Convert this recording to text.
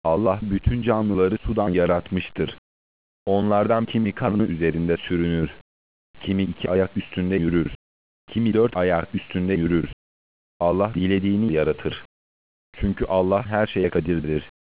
Allah bütün canlıları sudan yaratmıştır. Onlardan kimi karnı üzerinde sürünür, kimi iki ayak üstünde yürür, kimi dört ayak üstünde yürür. Allah dilediğini yaratır. Çünkü Allah her şeye kadirdir.